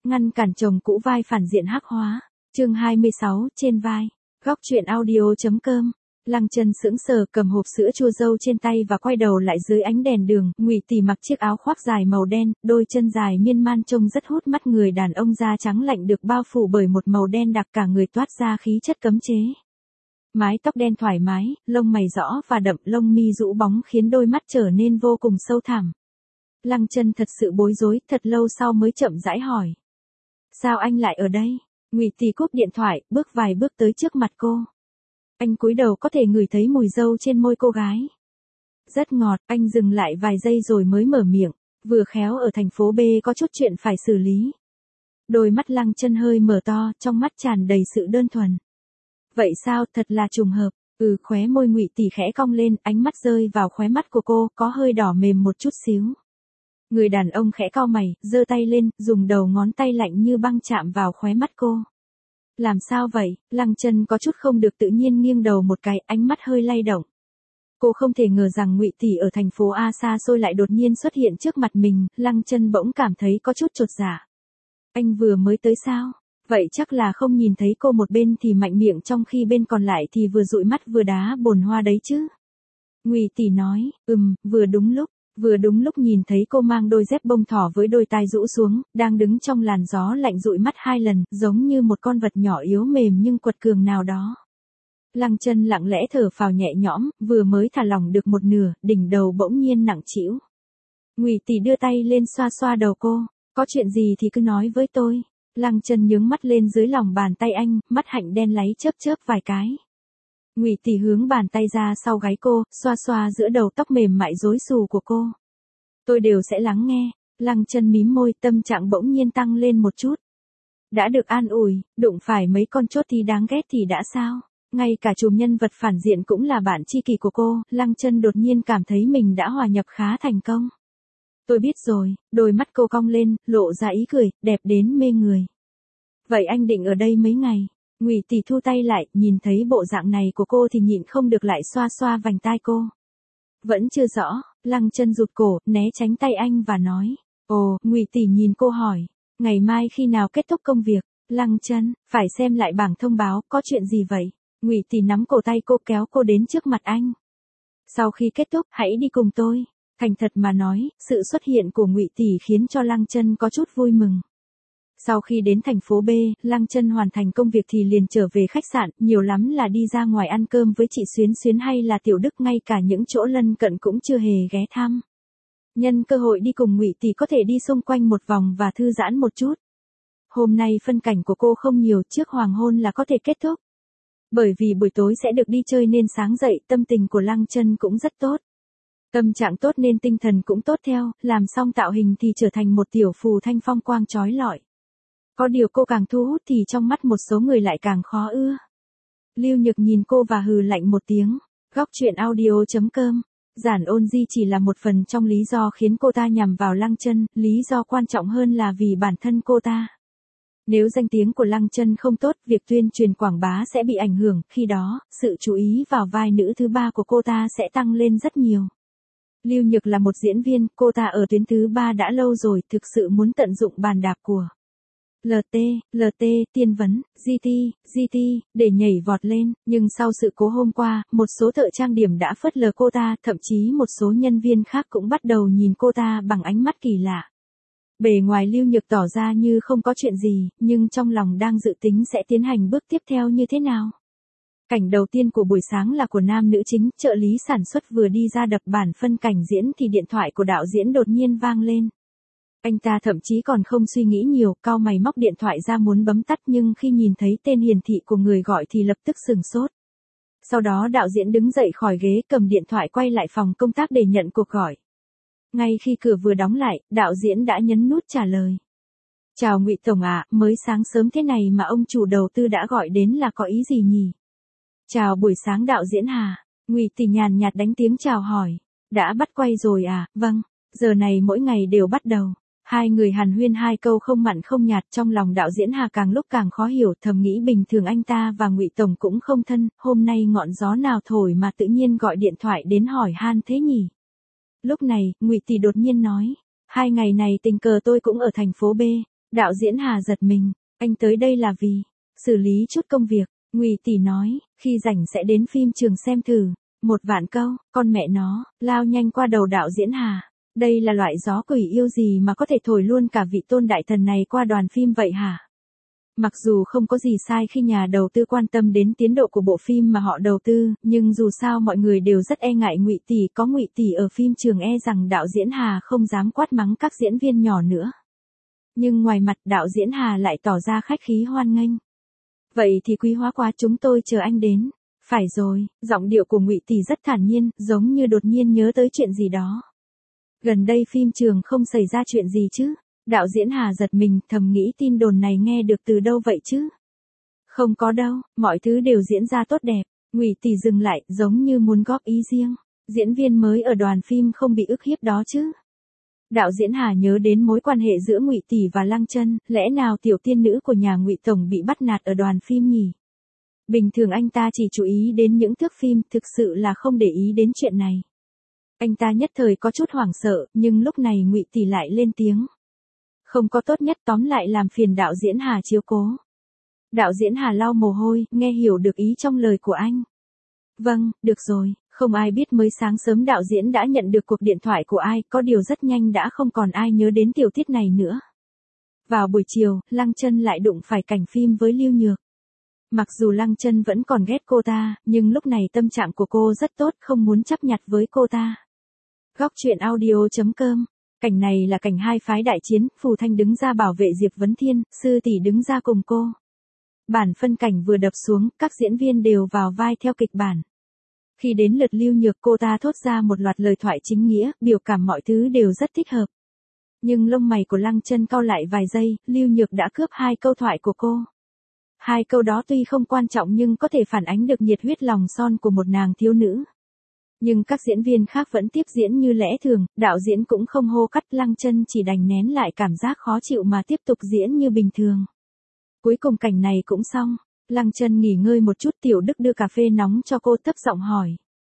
ngăn cản chồng cũ vai phản diện hắc hóa. Chương 26, trên vai. Góc truyện audio.com. Lăng Chân sững sờ cầm hộp sữa chua dâu trên tay và quay đầu lại dưới ánh đèn đường. Ngụy Tỷ mặc chiếc áo khoác dài màu đen, đôi chân dài miên man trông rất hút mắt. Người đàn ông da trắng lạnh được bao phủ bởi một màu đen đặc, cả người toát ra khí chất cấm chế. Mái tóc đen thoải mái, lông mày rõ và đậm, lông mi rũ bóng khiến đôi mắt trở nên vô cùng sâu thẳm. Lăng Chân thật sự bối rối, thật lâu sau mới chậm rãi hỏi: "Sao anh lại ở đây?" Ngụy Tỷ cúp điện thoại, bước vài bước tới trước mặt cô. Anh cúi đầu, có thể ngửi thấy mùi dâu trên môi cô gái. Rất ngọt. Anh dừng lại vài giây rồi mới mở miệng: "Vừa khéo ở thành phố B có chút chuyện phải xử lý." Đôi mắt Lăng Chân hơi mở to, trong mắt tràn đầy sự đơn thuần. "Vậy sao, thật là trùng hợp." Khóe môi Ngụy Tỷ khẽ cong lên, ánh mắt rơi vào khóe mắt của cô, có hơi đỏ mềm một chút xíu. Người đàn ông khẽ cau mày, giơ tay lên, dùng đầu ngón tay lạnh như băng chạm vào khóe mắt cô. "Làm sao vậy?" Lăng Chân có chút không được tự nhiên nghiêng đầu một cái, ánh mắt hơi lay động. Cô không thể ngờ rằng Ngụy Tỷ ở thành phố A xa xôi lại đột nhiên xuất hiện trước mặt mình. Lăng Chân bỗng cảm thấy có chút chột dạ. "Anh vừa mới tới sao?" Vậy chắc là không nhìn thấy cô một bên thì mạnh miệng, trong khi bên còn lại thì vừa dụi mắt vừa đá bồn hoa đấy chứ. Ngụy Tỷ nói: Vừa đúng lúc nhìn thấy cô mang đôi dép bông thỏ với đôi tai rũ xuống, đang đứng trong làn gió lạnh, dụi mắt hai lần, giống như một con vật nhỏ yếu mềm nhưng quật cường nào đó. Lăng Chân lặng lẽ thở phào nhẹ nhõm, vừa mới thả lỏng được một nửa, đỉnh đầu bỗng nhiên nặng trĩu. Ngụy Tỷ đưa tay lên xoa xoa đầu cô: "Có chuyện gì thì cứ nói với tôi." Lăng Chân nhướng mắt lên dưới lòng bàn tay anh, mắt hạnh đen láy chớp chớp vài cái. Ngụy Tỷ hướng bàn tay ra sau gáy cô, xoa xoa giữa đầu tóc mềm mại rối xù của cô. "Tôi đều sẽ lắng nghe." Lăng Chân mím môi, tâm trạng bỗng nhiên tăng lên một chút. Đã được an ủi, đụng phải mấy con chốt thì đáng ghét thì đã sao? Ngay cả chùm nhân vật phản diện cũng là bạn tri kỷ của cô. Lăng Chân đột nhiên cảm thấy mình đã hòa nhập khá thành công. "Tôi biết rồi." Đôi mắt cô cong lên, lộ ra ý cười, đẹp đến mê người. "Vậy anh định ở đây mấy ngày?" Ngụy Tỷ thu tay lại, nhìn thấy bộ dạng này của cô thì nhịn không được lại xoa xoa vành tai cô. "Vẫn chưa rõ." Lăng Chân rụt cổ, né tránh tay anh và nói. "Ồ." Ngụy Tỷ nhìn cô hỏi: "Ngày mai khi nào kết thúc công việc?" Lăng Chân: "Phải xem lại bảng thông báo." "Có chuyện gì vậy?" Ngụy Tỷ nắm cổ tay cô, kéo cô đến trước mặt anh. "Sau khi kết thúc, hãy đi cùng tôi." Thành thật mà nói, sự xuất hiện của Ngụy Tỷ khiến cho Lăng Chân có chút vui mừng. Sau khi đến thành phố B, Lăng Chân hoàn thành công việc thì liền trở về khách sạn, nhiều lắm là đi ra ngoài ăn cơm với chị Xuyến Xuyến hay là Tiểu Đức, ngay cả những chỗ lân cận cũng chưa hề ghé thăm. Nhân cơ hội đi cùng Ngụy Tỷ có thể đi xung quanh một vòng và thư giãn một chút. Hôm nay phân cảnh của cô không nhiều, trước hoàng hôn là có thể kết thúc. Bởi vì buổi tối sẽ được đi chơi nên sáng dậy tâm tình của Lăng Chân cũng rất tốt. Tâm trạng tốt nên tinh thần cũng tốt theo, làm xong tạo hình thì trở thành một tiểu phù thanh phong quang chói lọi. Có điều cô càng thu hút thì trong mắt một số người lại càng khó ưa. Lưu Nhược nhìn cô và hừ lạnh một tiếng. Góc truyện audio.com. Giản Ôn Di chỉ là một phần trong lý do khiến cô ta nhằm vào Lăng Chân, lý do quan trọng hơn là vì bản thân cô ta. Nếu danh tiếng của Lăng Chân không tốt, việc tuyên truyền quảng bá sẽ bị ảnh hưởng, khi đó, sự chú ý vào vai nữ thứ ba của cô ta sẽ tăng lên rất nhiều. Lưu Nhược là một diễn viên, cô ta ở tuyến thứ 3 đã lâu rồi, thực sự muốn tận dụng bàn đạp của LT, tiên vấn, GT, để nhảy vọt lên, nhưng sau sự cố hôm qua, một số thợ trang điểm đã phớt lờ cô ta, thậm chí một số nhân viên khác cũng bắt đầu nhìn cô ta bằng ánh mắt kỳ lạ. Bề ngoài Lưu Nhược tỏ ra như không có chuyện gì, nhưng trong lòng đang dự tính sẽ tiến hành bước tiếp theo như thế nào. Cảnh đầu tiên của buổi sáng là của nam nữ chính, trợ lý sản xuất vừa đi ra đập bản phân cảnh diễn thì điện thoại của đạo diễn đột nhiên vang lên. Anh ta thậm chí còn không suy nghĩ nhiều, cau mày móc điện thoại ra muốn bấm tắt, nhưng khi nhìn thấy tên hiển thị của người gọi thì lập tức sửng sốt. Sau đó đạo diễn đứng dậy khỏi ghế, cầm điện thoại quay lại phòng công tác để nhận cuộc gọi. Ngay khi cửa vừa đóng lại, đạo diễn đã nhấn nút trả lời. "Chào Ngụy Tổng ạ, mới sáng sớm thế này mà ông chủ đầu tư đã gọi đến là có ý gì nhỉ?" "Chào buổi sáng đạo diễn Hà." Ngụy Tỷ nhàn nhạt đánh tiếng chào hỏi. "Đã bắt quay rồi à?" "Vâng, giờ này mỗi ngày đều bắt đầu." Hai người hàn huyên hai câu không mặn không nhạt, trong lòng đạo diễn Hà càng lúc càng khó hiểu, thầm nghĩ bình thường anh ta và Ngụy Tổng cũng không thân, hôm nay ngọn gió nào thổi mà tự nhiên gọi điện thoại đến hỏi han thế nhỉ. Lúc này, Ngụy Tỷ đột nhiên nói: "2 ngày này tình cờ tôi cũng ở thành phố B." Đạo diễn Hà giật mình, anh tới đây là vì xử lý chút công việc. Ngụy tỷ nói, khi rảnh sẽ đến phim trường xem thử. Một vạn câu, con mẹ nó, lao nhanh qua đầu đạo diễn Hà. Đây là loại gió quỷ yêu gì mà có thể thổi luôn cả vị tôn đại thần này qua đoàn phim vậy hả? Mặc dù không có gì sai khi nhà đầu tư quan tâm đến tiến độ của bộ phim mà họ đầu tư, nhưng dù sao mọi người đều rất e ngại Ngụy tỷ, có Ngụy tỷ ở phim trường e rằng đạo diễn Hà không dám quát mắng các diễn viên nhỏ nữa. Nhưng ngoài mặt đạo diễn Hà lại tỏ ra khách khí hoan nghênh. Vậy thì quý hóa quá, chúng tôi chờ anh đến. Phải rồi, giọng điệu của Ngụy tỷ rất thản nhiên, giống như đột nhiên nhớ tới chuyện gì đó. Gần đây phim trường không xảy ra chuyện gì chứ? Đạo diễn Hà giật mình, thầm nghĩ tin đồn này nghe được từ đâu vậy chứ? Không có đâu, mọi thứ đều diễn ra tốt đẹp. Ngụy tỷ dừng lại, giống như muốn góp ý riêng. Diễn viên mới ở đoàn phim không bị ức hiếp đó chứ? Đạo diễn Hà nhớ đến mối quan hệ giữa Ngụy tỷ và Lăng Chân, lẽ nào tiểu tiên nữ của nhà Ngụy tổng bị bắt nạt ở đoàn phim nhỉ? Bình thường anh ta chỉ chú ý đến những thước phim, thực sự là không để ý đến chuyện này. Anh ta nhất thời có chút hoảng sợ, nhưng lúc này Ngụy tỷ lại lên tiếng. Không có tốt nhất, tóm lại làm phiền đạo diễn Hà chiếu cố. Đạo diễn Hà lau mồ hôi, nghe hiểu được ý trong lời của anh. Vâng, được rồi, không ai biết mới sáng sớm đạo diễn đã nhận được cuộc điện thoại của ai, có điều rất nhanh đã không còn ai nhớ đến tiểu tiết này nữa. Vào buổi chiều, Lăng Chân lại đụng phải cảnh phim với Lưu Nhược. Mặc dù Lăng Chân vẫn còn ghét cô ta, nhưng lúc này tâm trạng của cô rất tốt, không muốn chấp nhặt với cô ta. Góc truyện audio.com. Cảnh này là cảnh hai phái đại chiến, Phù Thanh đứng ra bảo vệ Diệp Vấn Thiên, Sư tỷ đứng ra cùng cô. Bản phân cảnh vừa đập xuống, các diễn viên đều vào vai theo kịch bản. Khi đến lượt Lưu Nhược, cô ta thốt ra một loạt lời thoại chính nghĩa, biểu cảm mọi thứ đều rất thích hợp. Nhưng lông mày của Lăng Chân cau lại vài giây, Lưu Nhược đã cướp hai câu thoại của cô. Hai câu đó tuy không quan trọng nhưng có thể phản ánh được nhiệt huyết lòng son của một nàng thiếu nữ. Nhưng các diễn viên khác vẫn tiếp diễn như lẽ thường, đạo diễn cũng không hô cắt, Lăng Chân chỉ đành nén lại cảm giác khó chịu mà tiếp tục diễn như bình thường. Cuối cùng cảnh này cũng xong, Lăng Chân nghỉ ngơi một chút, Tiểu Đức đưa cà phê nóng cho cô, thấp giọng hỏi.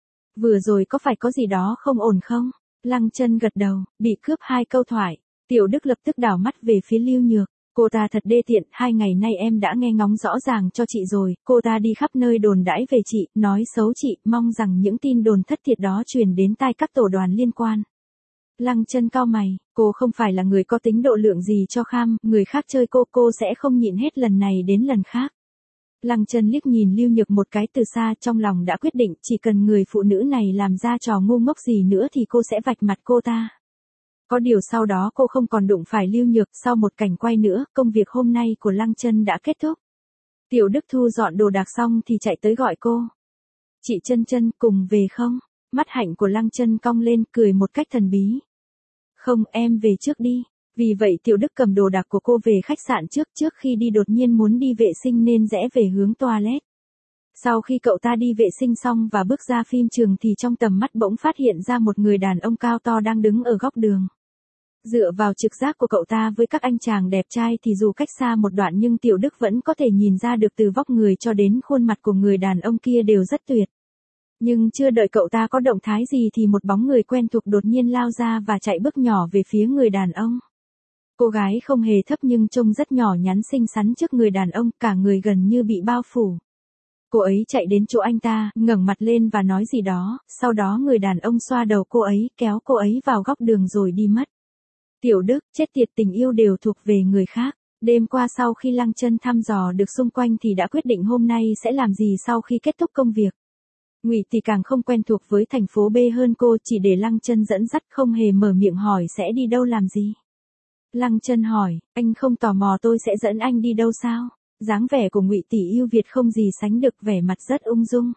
Vừa rồi có phải có gì đó không ổn không? Lăng Chân gật đầu, bị cướp hai câu thoại. Tiểu Đức lập tức đảo mắt về phía Lưu Nhược. Cô ta thật đê tiện, 2 ngày nay em đã nghe ngóng rõ ràng cho chị rồi, cô ta đi khắp nơi đồn đãi về chị, nói xấu chị, mong rằng những tin đồn thất thiệt đó truyền đến tai các tổ đoàn liên quan. Lăng Chân cau mày, cô không phải là người có tính độ lượng gì cho kham, người khác chơi cô sẽ không nhịn hết lần này đến lần khác. Lăng Chân liếc nhìn Lưu Nhược một cái từ xa, trong lòng đã quyết định, chỉ cần người phụ nữ này làm ra trò ngu ngốc gì nữa thì cô sẽ vạch mặt cô ta. Có điều sau đó cô không còn đụng phải Lưu Nhược, sau một cảnh quay nữa, công việc hôm nay của Lăng Chân đã kết thúc. Tiểu Đức thu dọn đồ đạc xong thì chạy tới gọi cô. Chị Chân Chân, cùng về không? Mắt hạnh của Lăng Chân cong lên, cười một cách thần bí. Không, em về trước đi. Vì vậy Tiểu Đức cầm đồ đạc của cô về khách sạn trước khi đi đột nhiên muốn đi vệ sinh nên rẽ về hướng toilet. Sau khi cậu ta đi vệ sinh xong và bước ra phim trường thì trong tầm mắt bỗng phát hiện ra một người đàn ông cao to đang đứng ở góc đường. Dựa vào trực giác của cậu ta với các anh chàng đẹp trai thì dù cách xa một đoạn nhưng Tiểu Đức vẫn có thể nhìn ra được từ vóc người cho đến khuôn mặt của người đàn ông kia đều rất tuyệt. Nhưng chưa đợi cậu ta có động thái gì thì một bóng người quen thuộc đột nhiên lao ra và chạy bước nhỏ về phía người đàn ông. Cô gái không hề thấp nhưng trông rất nhỏ nhắn xinh xắn trước người đàn ông, cả người gần như bị bao phủ. Cô ấy chạy đến chỗ anh ta, ngẩng mặt lên và nói gì đó, sau đó người đàn ông xoa đầu cô ấy, kéo cô ấy vào góc đường rồi đi mất. Tiểu Đức, chết tiệt, tình yêu đều thuộc về người khác. Đêm qua sau khi Lăng Chân thăm dò được xung quanh thì đã quyết định hôm nay sẽ làm gì sau khi kết thúc công việc. Ngụy thì càng không quen thuộc với thành phố B hơn cô, chỉ để Lăng Chân dẫn dắt, không hề mở miệng hỏi sẽ đi đâu làm gì. Lăng Chân hỏi, anh không tò mò tôi sẽ dẫn anh đi đâu sao? Dáng vẻ của Ngụy tỷ yêu Việt không gì sánh được, vẻ mặt rất ung dung.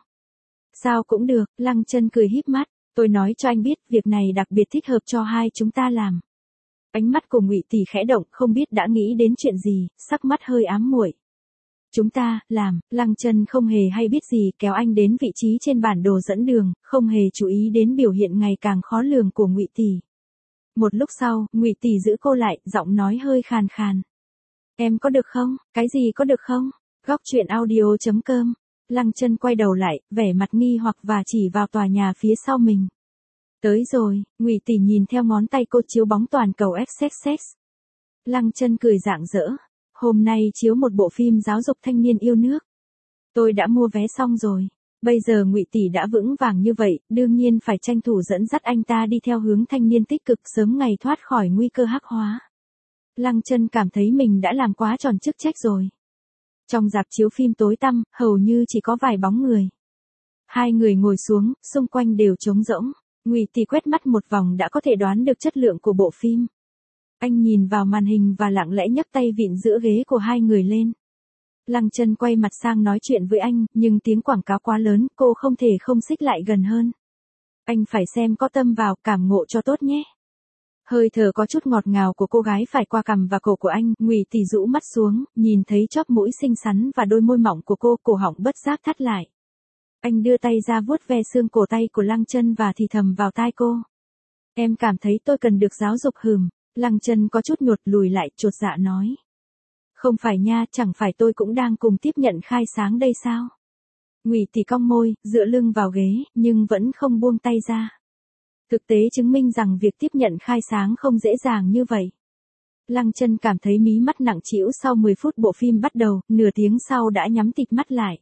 Sao cũng được, Lăng Chân cười híp mắt, tôi nói cho anh biết, việc này đặc biệt thích hợp cho hai chúng ta làm. Ánh mắt của Ngụy tỷ khẽ động, không biết đã nghĩ đến chuyện gì, sắc mắt hơi ám muội. Chúng ta, làm, Lăng Chân không hề hay biết gì, kéo anh đến vị trí trên bản đồ dẫn đường, không hề chú ý đến biểu hiện ngày càng khó lường của Ngụy tỷ. Một lúc sau, Ngụy tỷ giữ cô lại, giọng nói hơi khàn khàn. Em có được không? Cái gì có được không? Góc truyện audio.com. Lăng Chân quay đầu lại, vẻ mặt nghi hoặc và chỉ vào tòa nhà phía sau mình. Tới rồi, Ngụy tỷ nhìn theo ngón tay cô chiếu bóng toàn cầu XXX. Lăng Chân cười rạng rỡ. Hôm nay chiếu một bộ phim giáo dục thanh niên yêu nước. Tôi đã mua vé xong rồi. Bây giờ Ngụy tỷ đã vững vàng như vậy, đương nhiên phải tranh thủ dẫn dắt anh ta đi theo hướng thanh niên tích cực sớm ngày thoát khỏi nguy cơ hắc hóa. Lăng Chân cảm thấy mình đã làm quá tròn chức trách rồi. Trong rạp chiếu phim tối tăm, hầu như chỉ có vài bóng người. Hai người ngồi xuống, xung quanh đều trống rỗng. Ngụy tỷ quét mắt một vòng đã có thể đoán được chất lượng của bộ phim. Anh nhìn vào màn hình và lặng lẽ nhấc tay vịn giữa ghế của hai người lên. Lăng Chân quay mặt sang nói chuyện với anh, nhưng tiếng quảng cáo quá lớn, cô không thể không xích lại gần hơn. Anh phải xem có tâm vào, cảm ngộ cho tốt nhé. Hơi thở có chút ngọt ngào của cô gái phải qua cằm và cổ của anh, Ngụy tỷ rũ mắt xuống, nhìn thấy chóp mũi xinh xắn và đôi môi mỏng của cô, cổ họng bất giác thắt lại. Anh đưa tay ra vuốt ve xương cổ tay của Lăng Chân và thì thầm vào tai cô. Em cảm thấy tôi cần được giáo dục hừm. Lăng Chân có chút nhột lùi lại, chột dạ nói. Không phải nha, chẳng phải tôi cũng đang cùng tiếp nhận khai sáng đây sao? Ngụy tỷ cong môi, dựa lưng vào ghế, nhưng vẫn không buông tay ra. Thực tế chứng minh rằng việc tiếp nhận khai sáng không dễ dàng như vậy. Lăng Chân cảm thấy mí mắt nặng trĩu sau 10 phút bộ phim bắt đầu, nửa tiếng sau đã nhắm tịt mắt lại.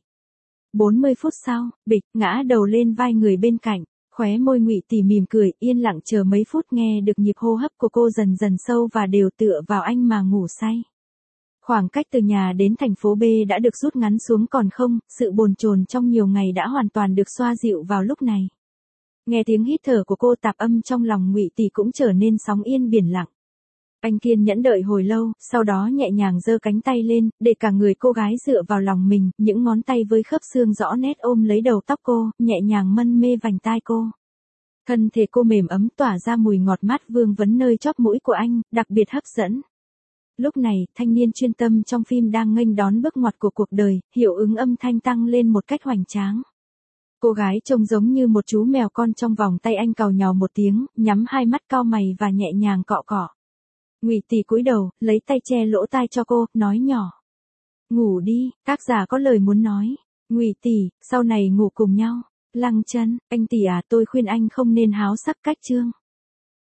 40 phút sau, bịch, ngã đầu lên vai người bên cạnh. Khóe môi Ngụy tỷ mỉm cười, yên lặng chờ mấy phút nghe được nhịp hô hấp của cô dần dần sâu và đều tựa vào anh mà ngủ say. Khoảng cách từ nhà đến thành phố B đã được rút ngắn xuống còn không, sự bồn chồn trong nhiều ngày đã hoàn toàn được xoa dịu vào lúc này. Nghe tiếng hít thở của cô, tạp âm trong lòng Ngụy tỷ cũng trở nên sóng yên biển lặng. Anh kiên nhẫn đợi hồi lâu, sau đó nhẹ nhàng giơ cánh tay lên, để cả người cô gái dựa vào lòng mình, những ngón tay với khớp xương rõ nét ôm lấy đầu tóc cô, nhẹ nhàng mân mê vành tai cô. Thân thể cô mềm ấm tỏa ra mùi ngọt mát vương vấn nơi chóp mũi của anh, đặc biệt hấp dẫn. Lúc này, thanh niên chuyên tâm trong phim đang nghênh đón bước ngoặt của cuộc đời, hiệu ứng âm thanh tăng lên một cách hoành tráng. Cô gái trông giống như một chú mèo con trong vòng tay anh, càu nhàu một tiếng, nhắm hai mắt cau mày và nhẹ nhàng cọ cọ. Ngụy tỷ cúi đầu, lấy tay che lỗ tai cho cô, nói nhỏ. Ngủ đi, tác giả có lời muốn nói. Ngụy tỷ, sau này ngủ cùng nhau. Lăng Chân, anh tỷ à, tôi khuyên anh không nên háo sắc cách chương.